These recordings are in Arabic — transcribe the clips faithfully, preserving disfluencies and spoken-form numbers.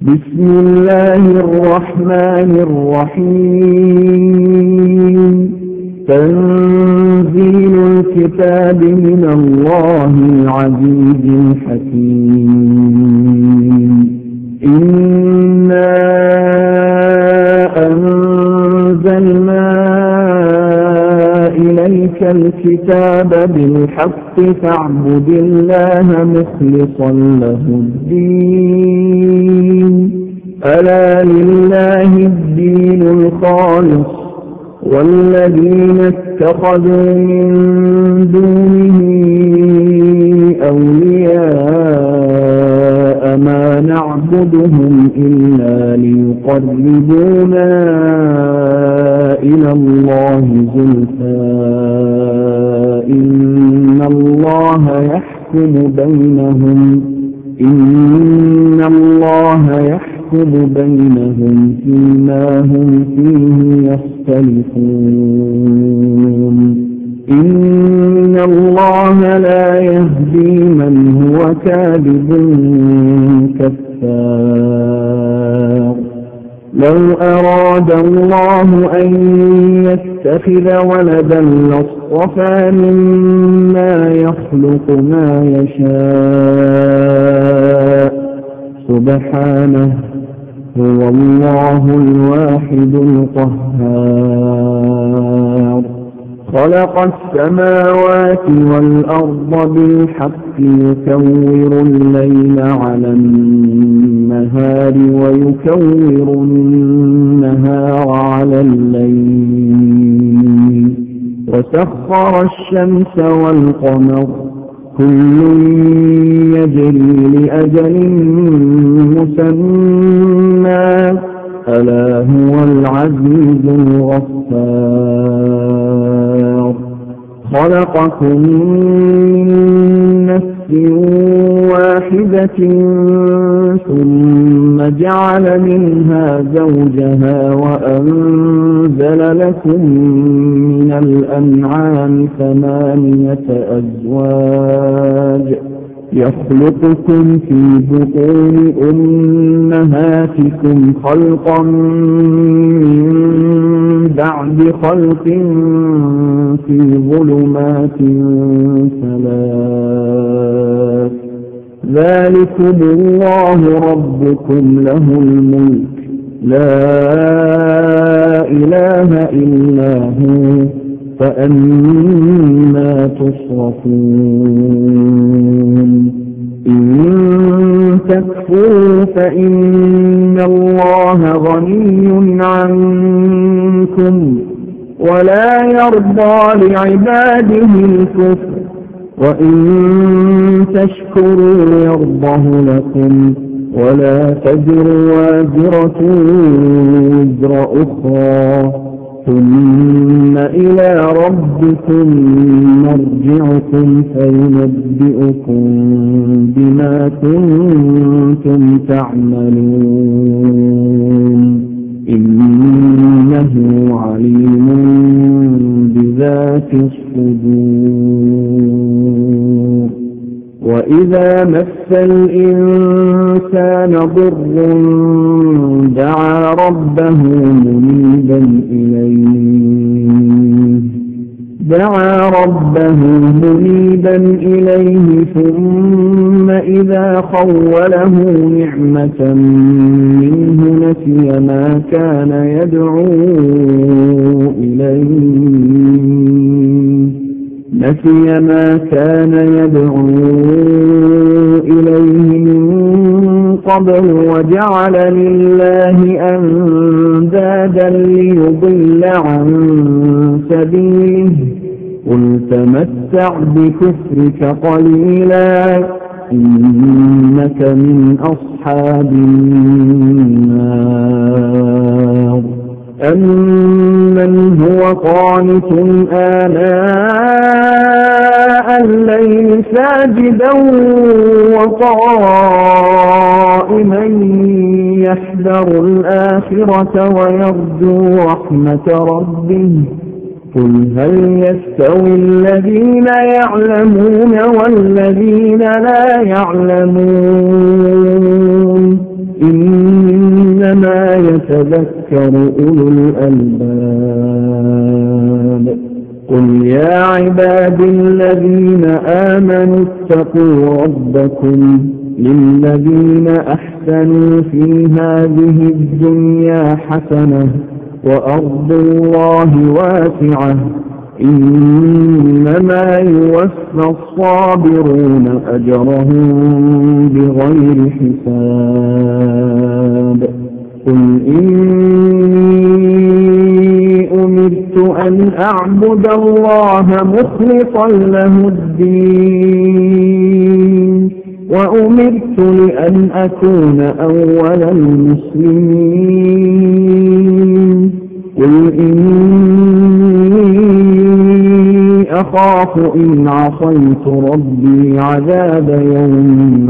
بسم الله الرحمن الرحيم. تنزيل الكتاب من الله العزيز الحكيم. إنا أنزلنا إليك الكتاب بالحق فاعبد الله مخلصا له الدين. ألا لله الدين الخالص والذين اتخذوا من دونه أولياء ما نعبدهم إلا ليقربونا إلى الله زلفى إن الله يحكم بينهم إن الله يحكم بينهم فيما هم فيه يختلفون. إن الله لا يهدي من هو كاذب كفار. لو أراد الله أن يتخذ ولدا لاصطفى مما يخلق ما يشاء سبحانه هو الله الواحد القهار. خلق السماوات والأرض بالحق يكور الليل على النهار ويكور النهار على الليل وسخر الشمس والقمر كل يجري لأجل مسمى ألا هو العزيز الغفار. خلقكم من نفس واحدة ثم جعل منها زوجها وأنزل لكم من الأنعام ثمانية أزواج يخلقكم في بطون أمهاتكم خلقا من بعد خلق في ظلمات ثلاث ذلكم الله ربكم له الملك لا إله إلا هو فأنا تصرفون. إن تكفروا فإن الله غني عنكم ولا يرضى لعباده الكفر وإن تشكروا يرضه لكم ولا تزر وازرة وزر أخرى ثم إلى ربكم مرجعكم فينبئكم بما كنتم تعملون إنه عليم بذات الصدور. وإذا مس الإنسان ضر دعا ربه منيبا إليه دعا ربه منيبا إليه ثم إذا خوله نعمة منه نسي ما كان يدعو إليه نسي ما كان يدعو إليه من قبل وجعل لله أندادا ليضل عن سبيله قل تمتع بكفرك قليلا إنك من أصحاب النار. أمن هو قانت آناء الليل ساجدا وقائما يحذر الآخرة ويرجو رحمة ربه قل هل يستوي الذين يعلمون والذين لا يعلمون إنما يتذكر أولو الألباب. قل يا عبادي الذين آمنوا اتقوا ربكم للذين أحسنوا في هذه الدنيا حسنة وأرض الله واسعة إنما يوفى الصابرون أجرهم بغير حساب. قل إني أمرت أن أعبد الله مخلصا له الدين وأمرت لأن أكون أول المسلمين. قل إني أخاف إن عصيت ربي عذاب يوم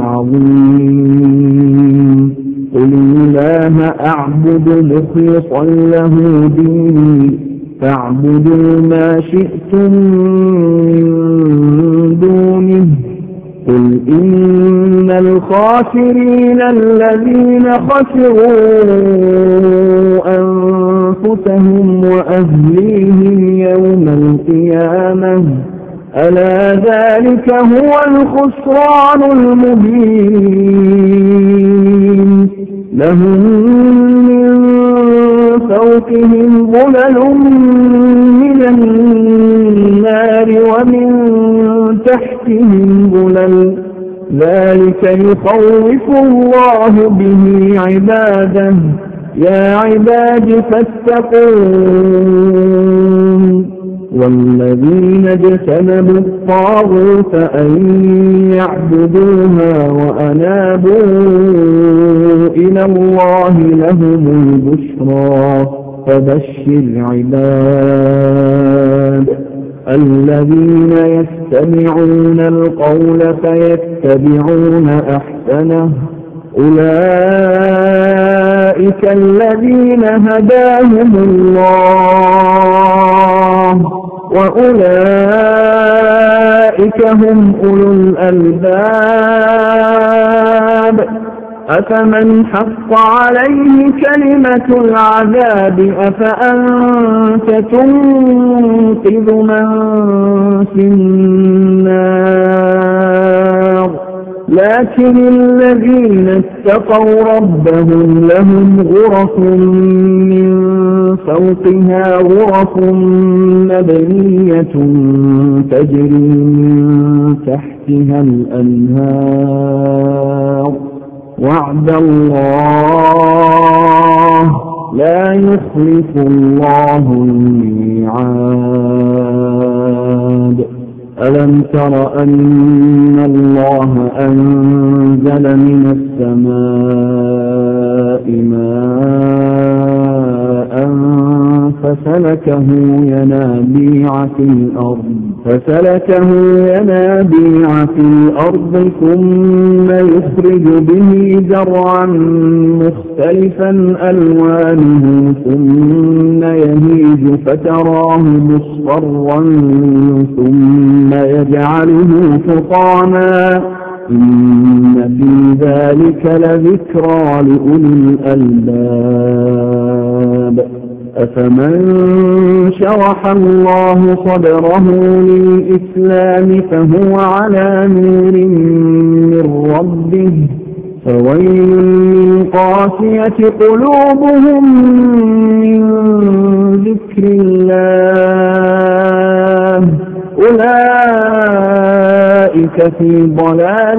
عظيم. قل الله أعبد مخلصا له ديني فاعبدوا ما شئتم من دونه. قل إن الخاسرين الذين خسروا أنفسهم وأهليهم يوم القيامة ألا ذلك هو الخسران المبين. لهم من فوقهم ظلل من النار ومن تحتهم ظلل ذلك يخوف الله به عباده. يا عباد فاتقون. والذين اجتنبوا الطاغوت أن يعبدوها وأنابوا إلى الله لهم البشرى. فبشر عباد الذين يستمعون القول فيتبعون أحسنه أولئك الذين هداهم الله وأولئك هم أولو الألباب. أفمن حق عليه كلمة العذاب أفأنت تنقذ من في النار. لكن الذين اتقوا ربهم لهم غرف من فوقها غرف مبنية تجري من تحتها الأنهار وعد الله لا يخلف الله الميعاد. ألم تر أن الله أنزل من السماء ماء فسلكه ينابيع في الأرض فسلكه ينابيع في الأرض ثم يخرج به زرعا مختلفا ألوانه ثم يهيج فتراه مصفرا ثم يجعله حطاما إن في ذلك لذكرى لأولي الألباب. أفمن شرح الله صدره للإسلام فهو على نور من ربه فويل للقاسية قلوبهم من ذكر الله أولئك في ضلال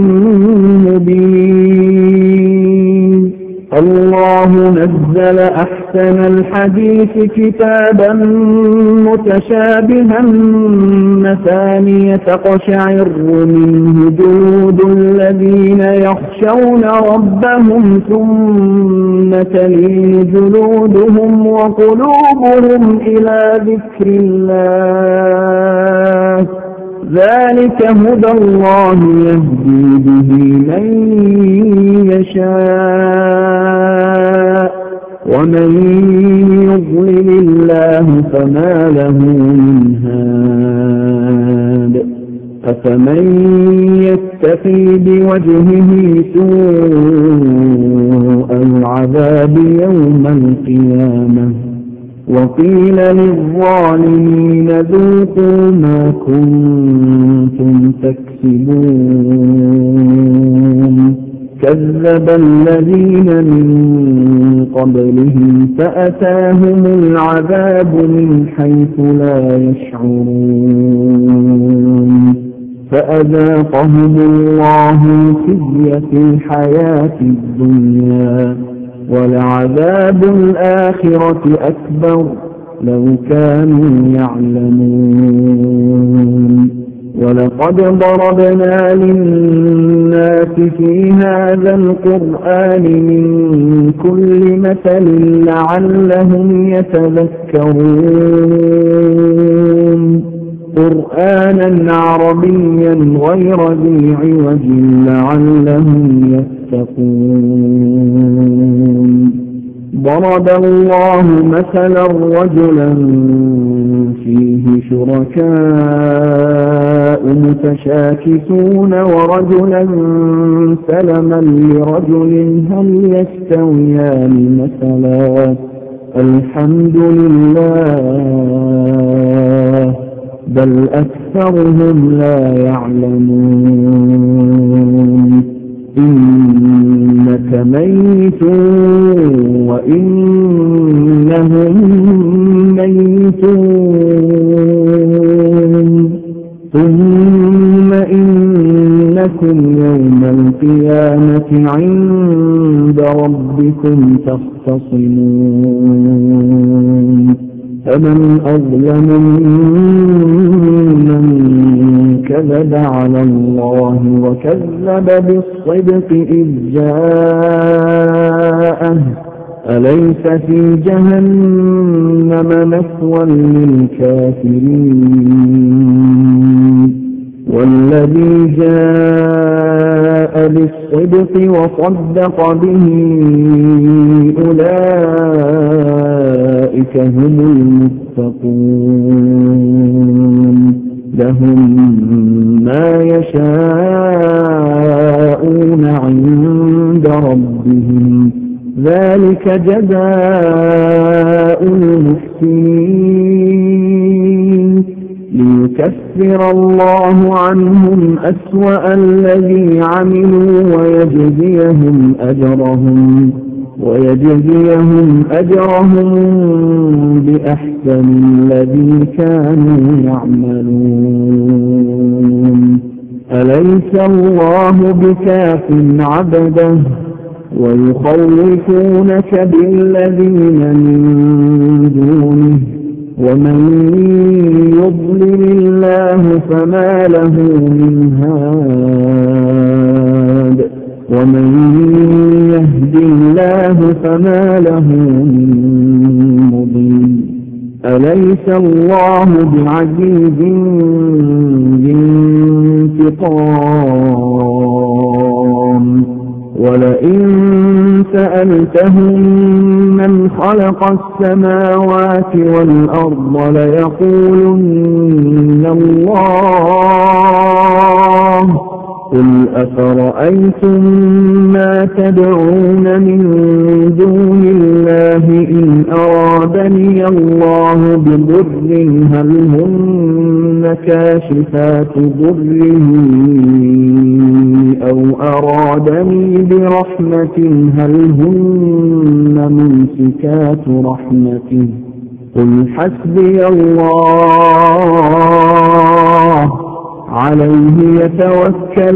مبين. الله نزل أحسن الحديث كتابا متشابها مثانية تقشعر منه جلود الذين يخشون ربهم ثم تلين جلودهم وقلوبهم إلى ذكر الله ذلك هدى الله يهدي به من يشاء ومن يضلل الله فما له من هاد. أفمن يتقي بوجهه سوء العذاب يوم القيامة وقيل للظالمين ذوقوا ما كنتم تكسبون كذب الذين من قبلهم فأتاهم العذاب من حيث لا يشعرون فأذاقهم الله خزي في الحياة الدنيا ولعذاب الآخرة أكبر لو كانوا يعلمون ولقد ضربنا للناس في هذا القرآن من كل مثل لعلهم يتذكرون قرآنا عربيا غير ذي عوج لعلهم يتقون ضرب الله مثلا رجلا فيه شركاء متشاكسون ورجلا سلما لرجل هل يستويان مثلا الحمد لله بل أكثرهم لا يعلمون إنك ميت وإنهم ميتون ثم إنكم يوم القيامة عند ربكم تختصمون فمن أظلم ممن كذب على الله وكذب بالصدق إذ جاءه أليس في جهنم مثوى للكافرين والذي جاء بالصدق وصدق به أولئك هم المتقون لهم ما يشاءون عند ربهم ذلك جزاء المحسنين ليكفر الله عنهم أسوأ الذي عملوا ويجزيهم أجرهم ويجزيهم أجرهم بأحسن الذي كانوا يعملون أليس الله بكاف عبده ويخوفونك بالذين من دونه ومن يضلل الله فما له من هاد ومن يهد الله فما له من مضل أليس الله بعزيز ذي انتقام ولئن سألتهم من خلق السماوات والأرض ليقولن الله قل أفرأيتم ما تدعون من دون الله إن أرادني الله بضر هل هن كاشفات ضره أو أرادني برحمة هل هن ممسكات رحمته قل حسبي الله عليه يتوكل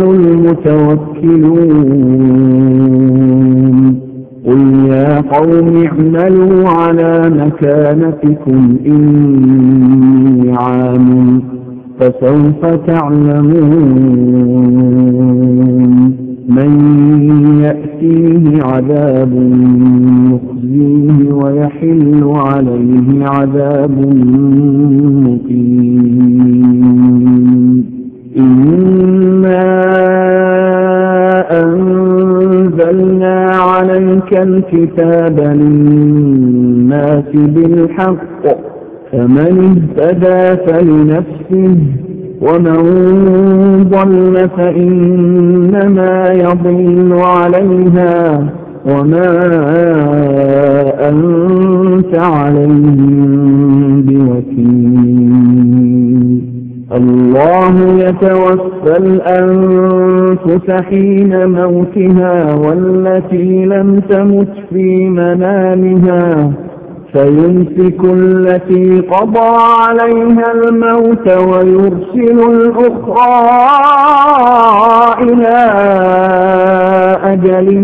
المتوكلون قل يا قوم اعملوا على مكانتكم إني عامل فسوف تعلمون من يأتيه عذاب يخزيه ويحل عليه عذاب مقيم إنا أنزلنا عليك الكتاب للناس بالحق فمن اهتدى فلنفسه ومن ضل فإنما يضل عليها وما أنت عليهم بوكيل. الله يتوفى الأنفس حين موتها والتي لم تمت في منامها فيمسك التي قضى عليها الموت ويرسل الأخرى إلى أجل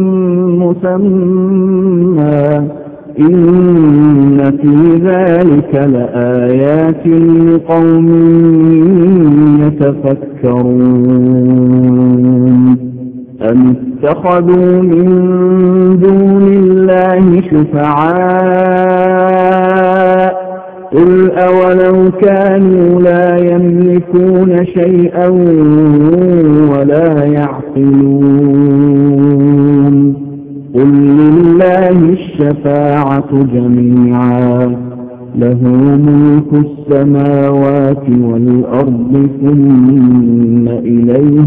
مسمى إن في ذلك لآيات لقوم يتفكرون. أم اتخذوا من دون الله شفعاء قل أولو كانوا لا يملكون شيئا ولا يعقلون قل لله الشفاعة جميعا له ملك السماوات والأرض ثم إليه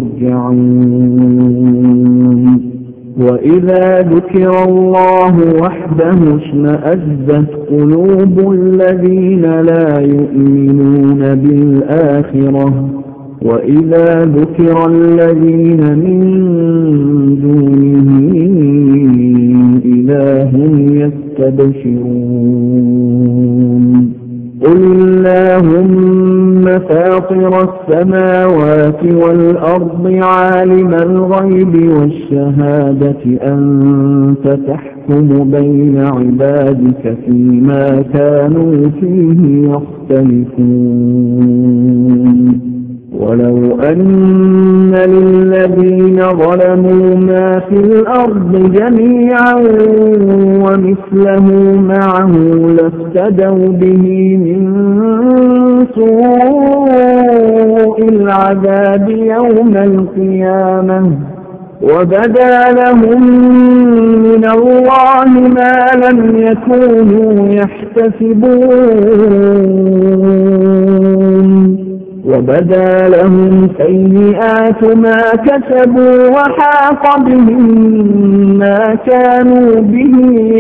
ترجعون. وإذا ذكر الله وحده اشمأزت قلوب الذين لا يؤمنون بالآخرة وإذا ذكر الذين من دونه إذا هم يستبشرون. قل اللهم فاطر السماوات والأرض عالم الغيب والشهادة أنت تحكم بين عبادك فيما كانوا فيه يختلفون. ولو أن للذين ظلموا ما في الأرض جميعا ومثله معه لافتدوا به من سوء العذاب يوم القيامة وبدا لهم من الله ما لم يكونوا يحتسبون وبدا لهم سيئات ما كسبوا وحاق بهم ما كانوا به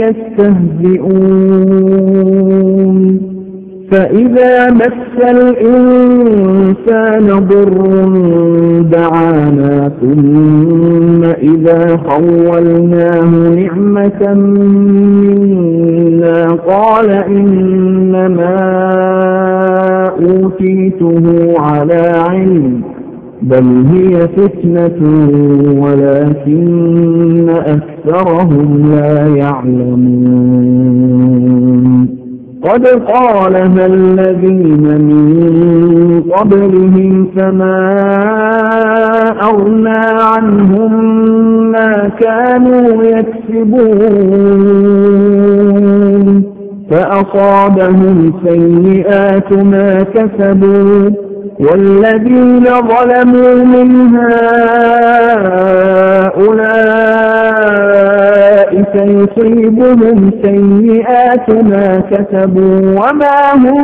يستهزئون. فإذا مس الإنسان ضر دعانا ثم إذا خولناه نعمة منا قال إنما أوتيته على علم بل هي فتنة ولكن أكثرهم لا يعلمون. قد قالها الذين من قبلهم فما أغنى عنهم ما كانوا يكسبون فأصابهم سيئات ما كسبوا والذين ظلموا من هؤلاء سيصيبهم سيئات ما كسبوا وما هم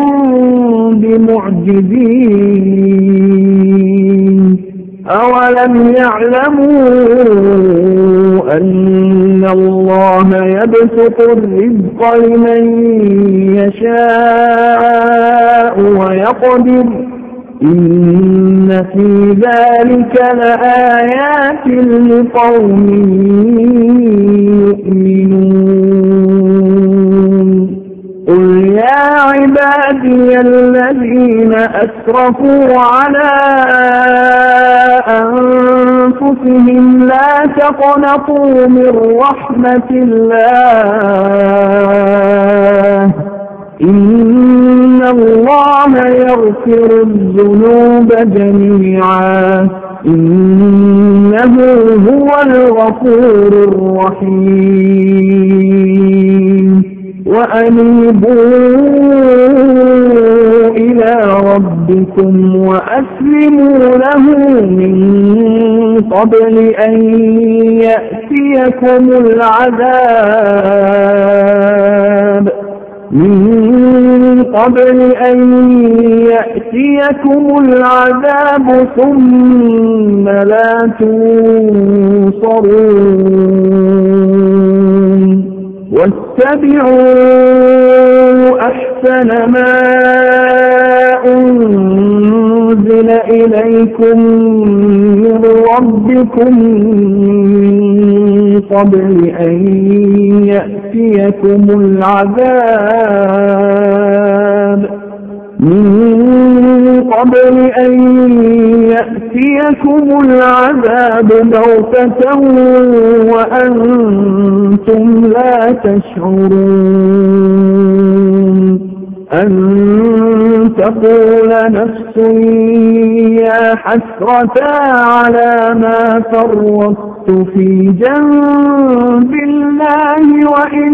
بمعجزين. أولم يعلموا أن الله يبسط الرزق لمن يشاء ويقدر إن في ذلك لآيات لقوم يؤمنون. قل يا عبادي الذين أسرفوا على أنفسهم لا تقنطوا من رحمة الله إن الله يغفر الذنوب جميعا إنه هو الغفور الرحيم. وأنيبوا إلى ربكم وأسلموا له من قبل أن يأتيكم العذاب من قبل أن يأتيكم العذاب ثم لا تنصرون واتبعوا أحسن ما أنزل إليكم من ربكم من قبل أن يأتيكم العذاب من قبل أن يأتيكم العذاب بغتة وأنتم لا تشعرون أن تقول نفس يا حسرة على ما فرطت في جنب الله وإن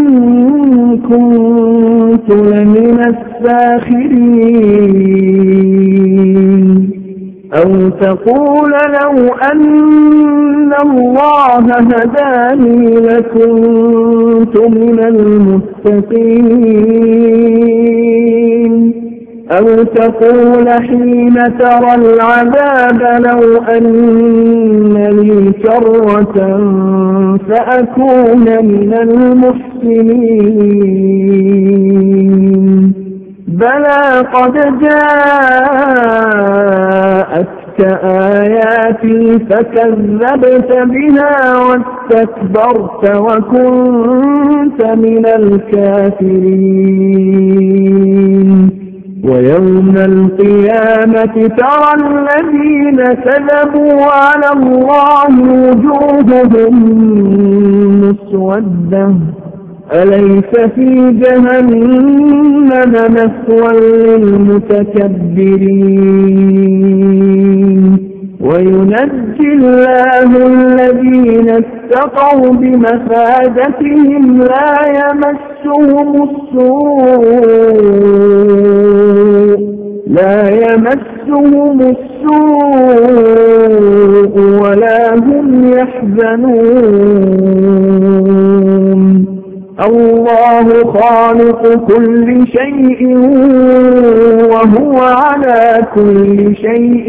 كنت لمن الساخرين أو تقول لو أن الله هداني لكنت من المتقين أو تقول حين ترى العذاب لو أن لي كرة فأكون من المحسنين بلى قد جاءتك آياتي فكذبت بها واستكبرت وكنت من الكافرين ويوم القيامة ترى الذين كذبوا على الله وجوههم مسودة أليس في جهنم مثوى للمتكبرين وينجي الله الذين اتقوا بمفازتهم لا يمسهم السوء لا يمسهم السوء ولا هم يحزنون الله خالق كل شيء وهو على كل شيء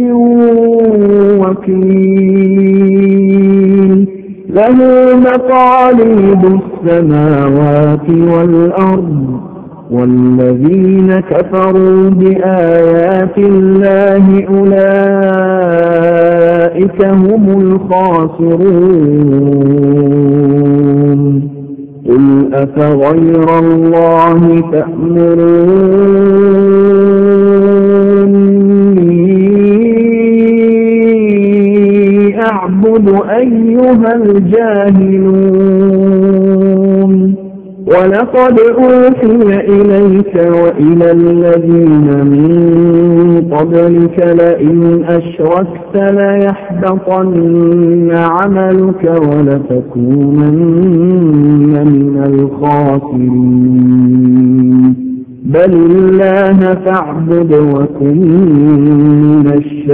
وكيل له مقاليد السماوات والأرض والذين كفروا بآيات الله أولئك هم الخاسرون قل أفغير الله تأمروني أعبد أيها الجاهلون ولقد أوحي إليك وإلى الذين من قبلك لئن أشركت ليحبطن عملك ولتكونن من الخاسرين بل الله فاعبد وكن من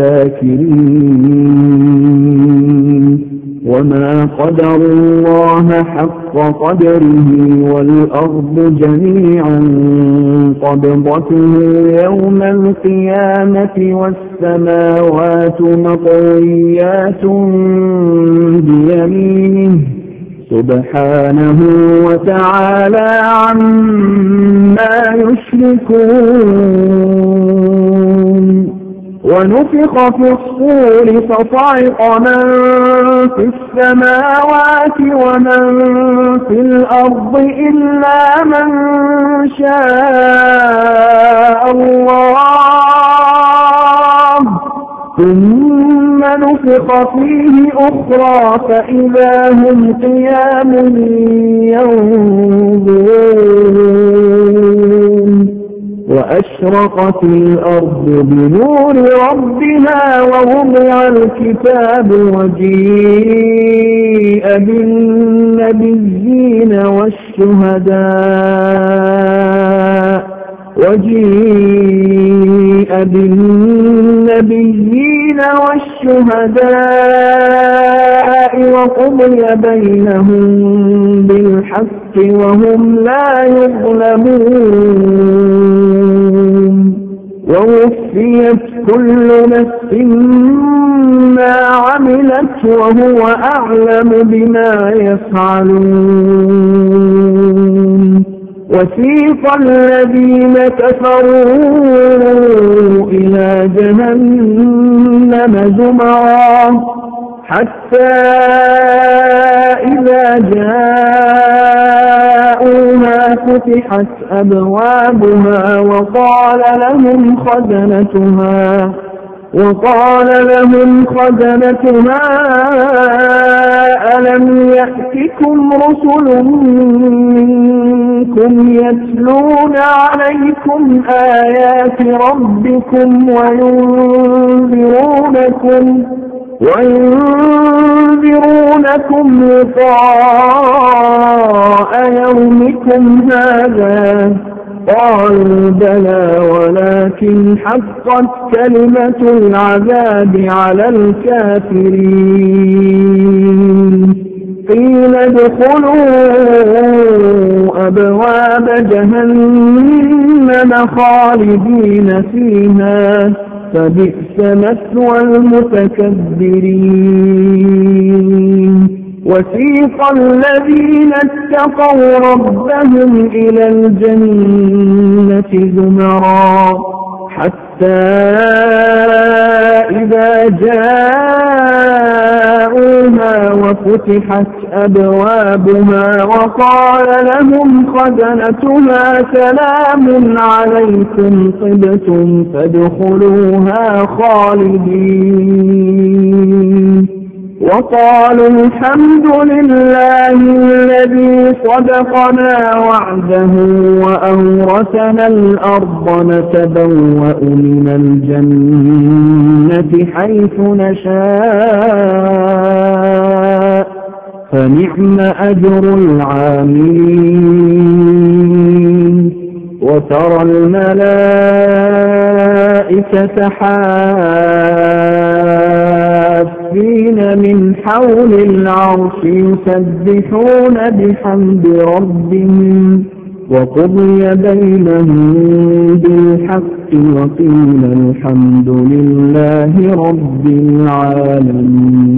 الشاكرين وما قدر الله حق قدره والأرض جميعا قبضته يوم القيامة والسماوات مطويات بيمينه سبحانه وتعالى عما يشركون ونفخ في الصور فصعق من في السماوات ومن في الأرض إلا من شاء الله ثم نفخ فيه أخرى فإذا هم قيام ينظرون وأشرقت الأرض بنور ربها ووضع الكتاب وجيء بالنبيين والشهداء وجيء بالنبيين والشهداء وقضي بينهم بالحق وهم لا يظلمون ووفيت كل نفس ما عملت وهو أعلم بما يفعلون وسيق الذين كفروا إلى جهنم زمرا حتى إذا جاءوها فتحت أبوابها وقال لهم خزنتها وقال لهم خزنتها ألم يأتكم رسل منكم يتلون عليكم آيات ربكم وينذرونكم وينذرونكم لقاء يومكم هذا قالوا بلى ولكن حقت كلمة العذاب على الكافرين قيل ادخلوا أبواب جهنم خالدين فيها فبئس مثوى المتكبرين وسيق الذين اتقوا ربهم إلى الجنة زمرا حتى إذا جاءوها وفتحت أبوابها وقال لهم خزنتها سلام عليكم طبتم فادخلوها خالدين وقالوا الحمد لله الذي صدقنا وعده وأورثنا الأرض نتبوأ من الجنة حيث نشاء فنعم أجر العاملين وترى الملائكة حافين من حول العرش يسبحون بحمد ربهم وقضي بينهم بالحق وقيل الحمد لله رب العالمين.